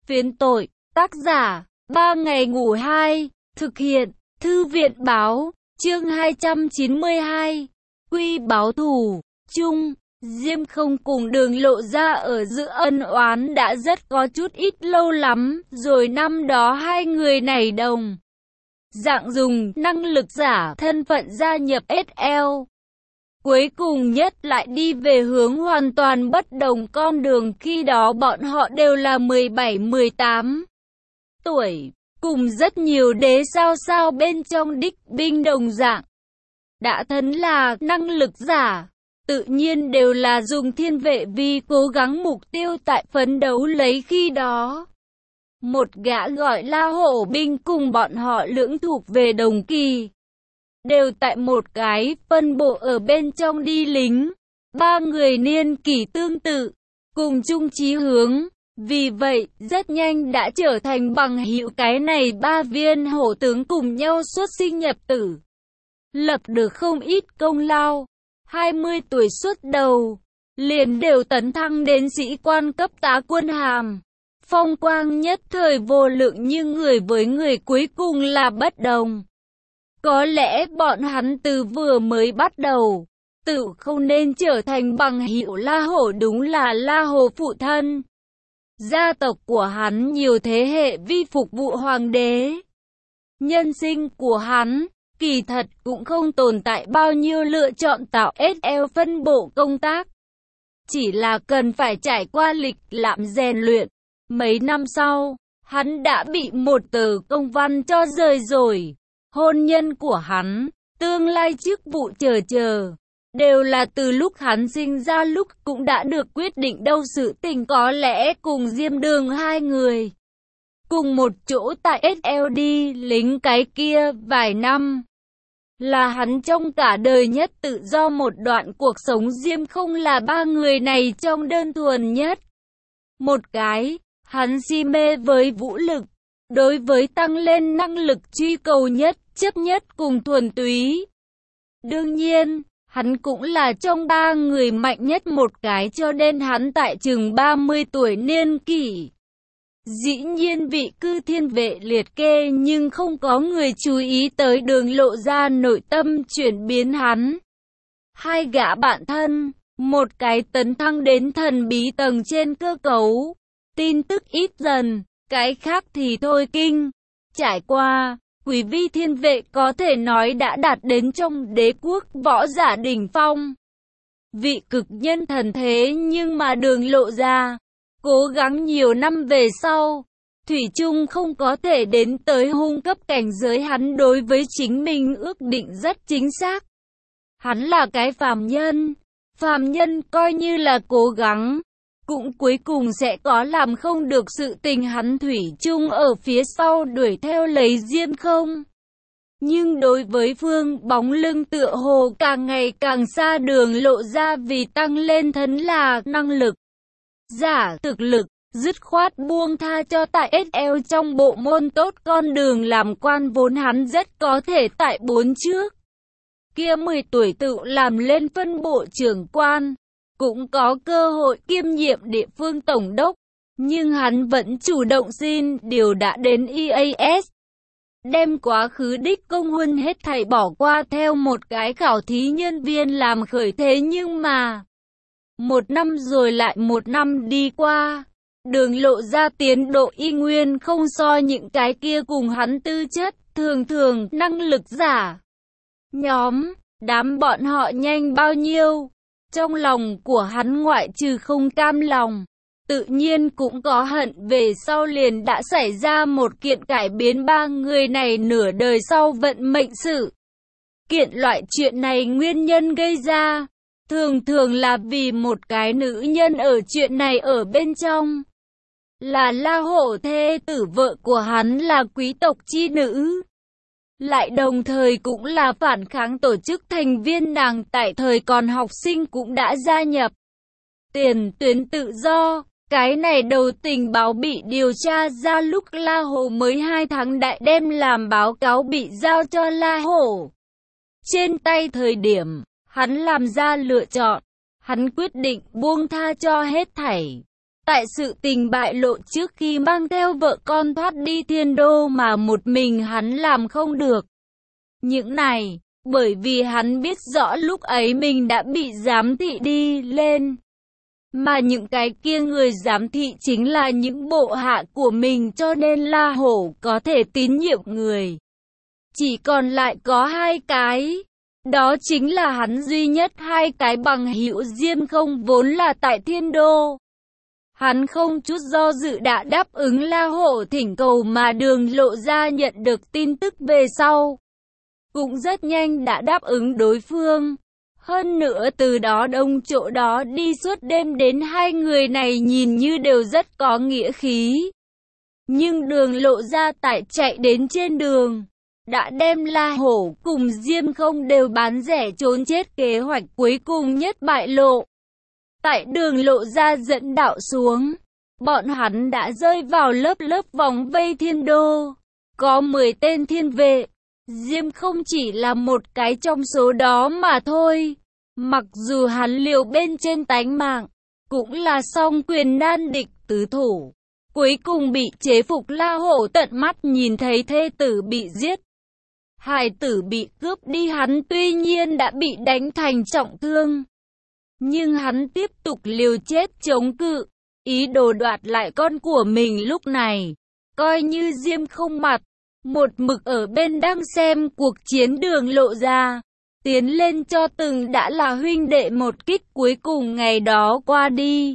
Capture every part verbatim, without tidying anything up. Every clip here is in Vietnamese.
Phiến tội, tác giả, ba ngày ngủ hai, thực hiện, Thư viện báo, chương hai trăm chín mươi hai, Quy báo thù, chung, Diêm Không cùng Đường Lộ Ra ở giữa ân oán đã rất có chút ít lâu lắm, rồi năm đó hai người này đồng dạng dùng năng lực giả thân phận gia nhập ét lờ. Cuối cùng nhất lại đi về hướng hoàn toàn bất đồng con đường, khi đó bọn họ đều là mười bảy mười tám tuổi, cùng rất nhiều đế sao sao bên trong đích binh đồng dạng. Đã thân là năng lực giả, tự nhiên đều là dùng thiên vệ vì cố gắng mục tiêu tại phấn đấu lấy khi đó. Một gã gọi là hổ binh cùng bọn họ lưỡng thuộc về đồng kỳ, đều tại một cái phân bộ ở bên trong đi lính. Ba người niên kỷ tương tự, cùng chung chí hướng, vì vậy rất nhanh đã trở thành bằng hữu. Cái này ba viên hổ tướng cùng nhau xuất sinh nhập tử, lập được không ít công lao. hai mươi tuổi xuất đầu, liền đều tấn thăng đến sĩ quan cấp tá quân hàm. Phong quang nhất thời vô lượng, nhưng người với người cuối cùng là bất đồng. Có lẽ bọn hắn từ vừa mới bắt đầu, tự không nên trở thành bằng hữu La Hổ, đúng là La Hổ phụ thân. Gia tộc của hắn nhiều thế hệ vi phục vụ hoàng đế. Nhân sinh của hắn, kỳ thật cũng không tồn tại bao nhiêu lựa chọn tạo ét lờ phân bộ công tác. Chỉ là cần phải trải qua lịch lãm rèn luyện. Mấy năm sau, hắn đã bị một tờ công văn cho rời rồi. Hôn nhân của hắn, tương lai chức vụ chờ chờ, đều là từ lúc hắn sinh ra lúc cũng đã được quyết định. Đâu sự tình có lẽ cùng Diêm Đường hai người cùng một chỗ tại ét lờ đi lính cái kia vài năm, là hắn trong cả đời nhất tự do một đoạn cuộc sống. Diêm Không là ba người này trong đơn thuần nhất. Một cái, hắn si mê với vũ lực, đối với tăng lên năng lực truy cầu nhất, chấp nhất cùng thuần túy. Đương nhiên, hắn cũng là trong ba người mạnh nhất một cái, cho nên hắn tại chừng ba mươi tuổi niên kỷ, dĩ nhiên vị cư thiên vệ liệt kê, nhưng không có người chú ý tới Đường Lộ Ra nội tâm chuyển biến hắn. Hai gã bạn thân, một cái tấn thăng đến thần bí tầng trên cơ cấu, tin tức ít dần, cái khác thì thôi kinh. Trải qua, quý vi thiên vệ có thể nói đã đạt đến trong đế quốc võ giả đỉnh phong, vị cực nhân thần thế. Nhưng mà Đường Lộ Ra, cố gắng nhiều năm về sau, thủy chung không có thể đến tới hung cấp cảnh giới. Hắn đối với chính mình ước định rất chính xác. Hắn là cái phàm nhân, phàm nhân coi như là cố gắng, cũng cuối cùng sẽ có làm không được sự tình. Hắn thủy chung ở phía sau đuổi theo lấy Diêm Không. Nhưng đối với phương bóng lưng tựa hồ càng ngày càng xa Đường Lộ Ra, vì tăng lên thân là năng lực giả thực lực, dứt khoát buông tha cho tại ét lờ trong bộ môn tốt con đường làm quan. Vốn hắn rất có thể tại bốn trước kia mười tuổi tự làm lên phân bộ trưởng quan, cũng có cơ hội kiêm nhiệm địa phương tổng đốc, nhưng hắn vẫn chủ động xin điều đã đến e a ét, đem quá khứ đích công huân hết thảy bỏ qua theo một cái khảo thí nhân viên làm khởi. Thế nhưng mà một năm rồi lại một năm đi qua, Đường Lộ Ra tiến độ y nguyên không so những cái kia cùng hắn tư chất thường thường năng lực giả nhóm, đám bọn họ nhanh bao nhiêu. Trong lòng của hắn ngoại trừ không cam lòng, tự nhiên cũng có hận. Về sau liền đã xảy ra một kiện cải biến ba người này nửa đời sau vận mệnh sự kiện. Loại chuyện này nguyên nhân gây ra, thường thường là vì một cái nữ nhân ở chuyện này ở bên trong, là La Hổ thê tử, vợ của hắn là quý tộc chi nữ, lại đồng thời cũng là phản kháng tổ chức thành viên. Nàng tại thời còn học sinh cũng đã gia nhập tiền tuyến tự do. Cái này đầu tình báo bị điều tra ra lúc La Hổ mới hai tháng đại, đem làm báo cáo bị giao cho La Hổ trên tay thời điểm, hắn làm ra lựa chọn. Hắn quyết định buông tha cho hết thảy, Tại sự tình bại lộ trước khi mang theo vợ con thoát đi thiên đô mà một mình hắn làm không được. Những này, bởi vì hắn biết rõ lúc ấy mình đã bị giám thị đi lên. Mà những cái kia người giám thị chính là những bộ hạ của mình, cho nên La Hổ có thể tín nhiệm người. Chỉ còn lại có hai cái. Đó chính là hắn duy nhất hai cái bằng hữu Diêm Không vốn là tại thiên đô. Hắn không chút do dự đã đáp ứng La Hổ thỉnh cầu, mà Đường Lộ Gia nhận được tin tức về sau cũng rất nhanh đã đáp ứng đối phương. Hơn nữa từ đó đông chỗ đó đi suốt đêm đến, hai người này nhìn như đều rất có nghĩa khí. Nhưng Đường Lộ Gia tại chạy đến trên đường, đã đem La Hổ cùng Diêm Không đều bán rẻ trốn chết, kế hoạch cuối cùng nhất bại lộ. Tại Đường Lộ Gia dẫn đạo xuống, bọn hắn đã rơi vào lớp lớp vòng vây thiên đô. Có mười tên thiên vệ, Diêm Không chỉ là một cái trong số đó mà thôi. Mặc dù hắn liều bên trên tánh mạng, cũng là song quyền nan địch tứ thủ. Cuối cùng bị chế phục, La Hổ tận mắt nhìn thấy thê tử bị giết, hài tử bị cướp đi. Hắn tuy nhiên đã bị đánh thành trọng thương, nhưng hắn tiếp tục liều chết chống cự, ý đồ đoạt lại con của mình. Lúc này, coi như Diêm Không mặt, một mực ở bên đang xem cuộc chiến Đường Lộ Gia, tiến lên cho từng đã là huynh đệ một kích. Cuối cùng ngày đó qua đi,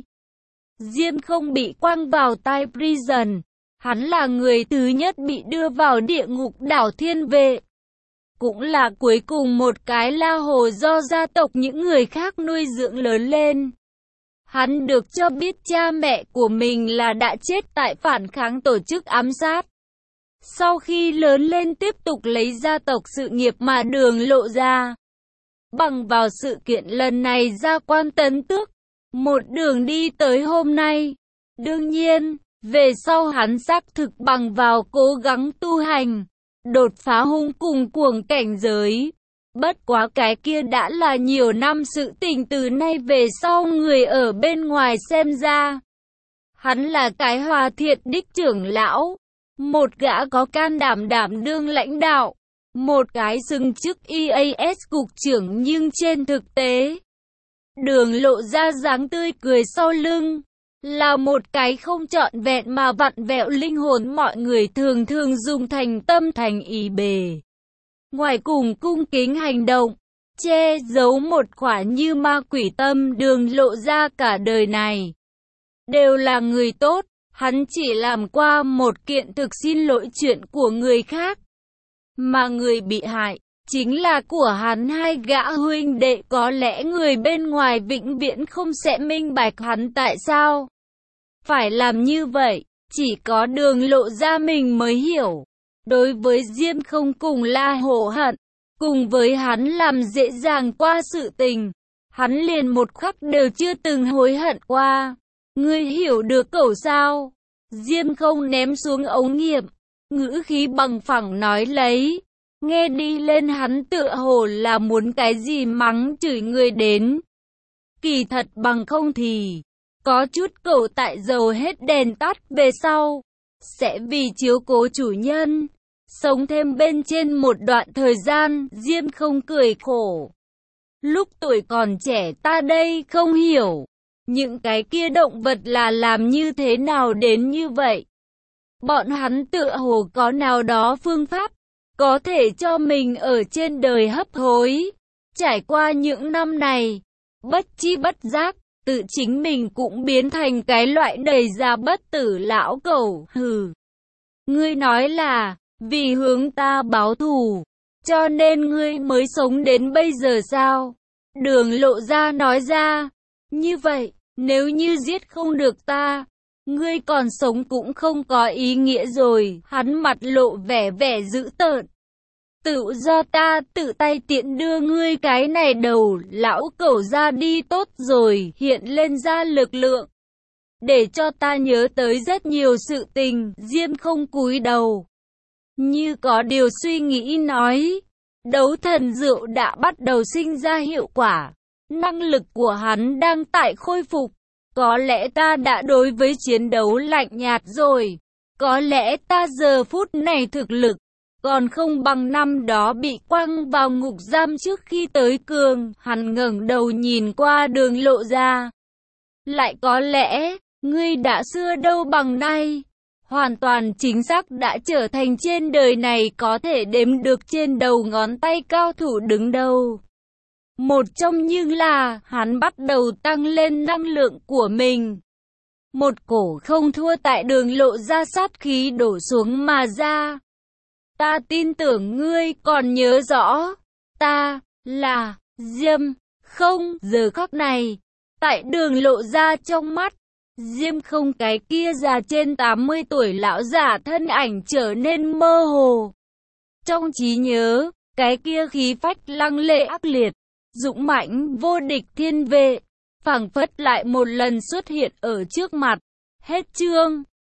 Diêm Không bị quăng vào tai prison. Hắn là người thứ nhất bị đưa vào địa ngục đảo thiên vệ, cũng là cuối cùng một cái La Hồ do gia tộc những người khác nuôi dưỡng lớn lên. Hắn được cho biết cha mẹ của mình là đã chết tại phản kháng tổ chức ám sát. Sau khi lớn lên tiếp tục lấy gia tộc sự nghiệp mà Đường Lộ Gia. Bằng vào sự kiện lần này ra quan tấn tước, một đường đi tới hôm nay. Đương nhiên, về sau hắn xác thực bằng vào cố gắng tu hành, đột phá hung cùng cuồng cảnh giới. Bất quá cái kia đã là nhiều năm sự tình, từ nay về sau người ở bên ngoài xem ra. Hắn là cái hòa thiện đích trưởng lão, một gã có can đảm đảm đương lãnh đạo, một cái xưng chức e a ét cục trưởng, nhưng trên thực tế, Đường Lộ Ra dáng tươi cười sau lưng, là một cái không trọn vẹn mà vặn vẹo linh hồn. Mọi người thường thường dùng thành tâm thành ý bề ngoài cùng cung kính hành động, che giấu một khỏa như ma quỷ tâm. Đường Lộ Ra cả đời này đều là người tốt, hắn chỉ làm qua một kiện thực xin lỗi chuyện của người khác, mà người bị hại chính là của hắn hai gã huynh đệ. Có lẽ người bên ngoài vĩnh viễn không sẽ minh bạch hắn tại sao phải làm như vậy, chỉ có Đường Lộ Ra mình mới hiểu. Đối với Diêm Không cùng La Hổ hận, cùng với hắn làm dễ dàng qua sự tình, hắn liền một khắc đều chưa từng hối hận qua. Ngươi hiểu được cẩu sao? Diêm Không ném xuống ống nghiệm, ngữ khí bằng phẳng nói lấy. Nghe đi lên hắn tựa hồ là muốn cái gì mắng chửi người đến. Kỳ thật bằng không thì, có chút cẩu tại dầu hết đèn tắt về sau, sẽ vì chiếu cố chủ nhân, sống thêm bên trên một đoạn thời gian. Diêm Không cười khổ. Lúc tuổi còn trẻ ta đây không hiểu, những cái kia động vật là làm như thế nào đến như vậy. Bọn hắn tựa hồ có nào đó phương pháp, có thể cho mình ở trên đời hấp hối. Trải qua những năm này, bất chi bất giác, tự chính mình cũng biến thành cái loại đầy già bất tử lão cẩu. Hừ, ngươi nói là vì hướng ta báo thù, cho nên ngươi mới sống đến bây giờ sao? Đường Lộ Ra nói ra. Như vậy, nếu như giết không được ta, ngươi còn sống cũng không có ý nghĩa rồi. Hắn mặt lộ vẻ vẻ dữ tợn. Tự do ta tự tay tiện đưa ngươi cái này đầu lão cẩu ra đi tốt rồi. Hiện lên ra lực lượng, để cho ta nhớ tới rất nhiều sự tình. Diêm Không cúi đầu, như có điều suy nghĩ nói. Đấu thần rượu đã bắt đầu sinh ra hiệu quả. Năng lực của hắn đang tại khôi phục. Có lẽ ta đã đối với chiến đấu lạnh nhạt rồi. Có lẽ ta giờ phút này thực lực còn không bằng năm đó bị quăng vào ngục giam trước khi tới cường. Hắn ngẩng đầu nhìn qua Đường Lộ Ra. Lại có lẽ, ngươi đã xưa đâu bằng nay. Hoàn toàn chính xác đã trở thành trên đời này có thể đếm được trên đầu ngón tay cao thủ đứng đầu. Một trong những là, hắn bắt đầu tăng lên năng lượng của mình. Một cổ không thua tại Đường Lộ Ra sát khí đổ xuống mà ra. Ta tin tưởng ngươi còn nhớ rõ. Ta, là, Diêm, không, giờ khắc này. Tại Đường Lộ Ra trong mắt, Diêm Không cái kia già trên tám mươi tuổi lão giả thân ảnh trở nên mơ hồ. Trong trí nhớ, cái kia khí phách lăng lệ ác liệt, dũng mãnh vô địch thiên vệ, phảng phất lại một lần xuất hiện ở trước mặt. Hết chương.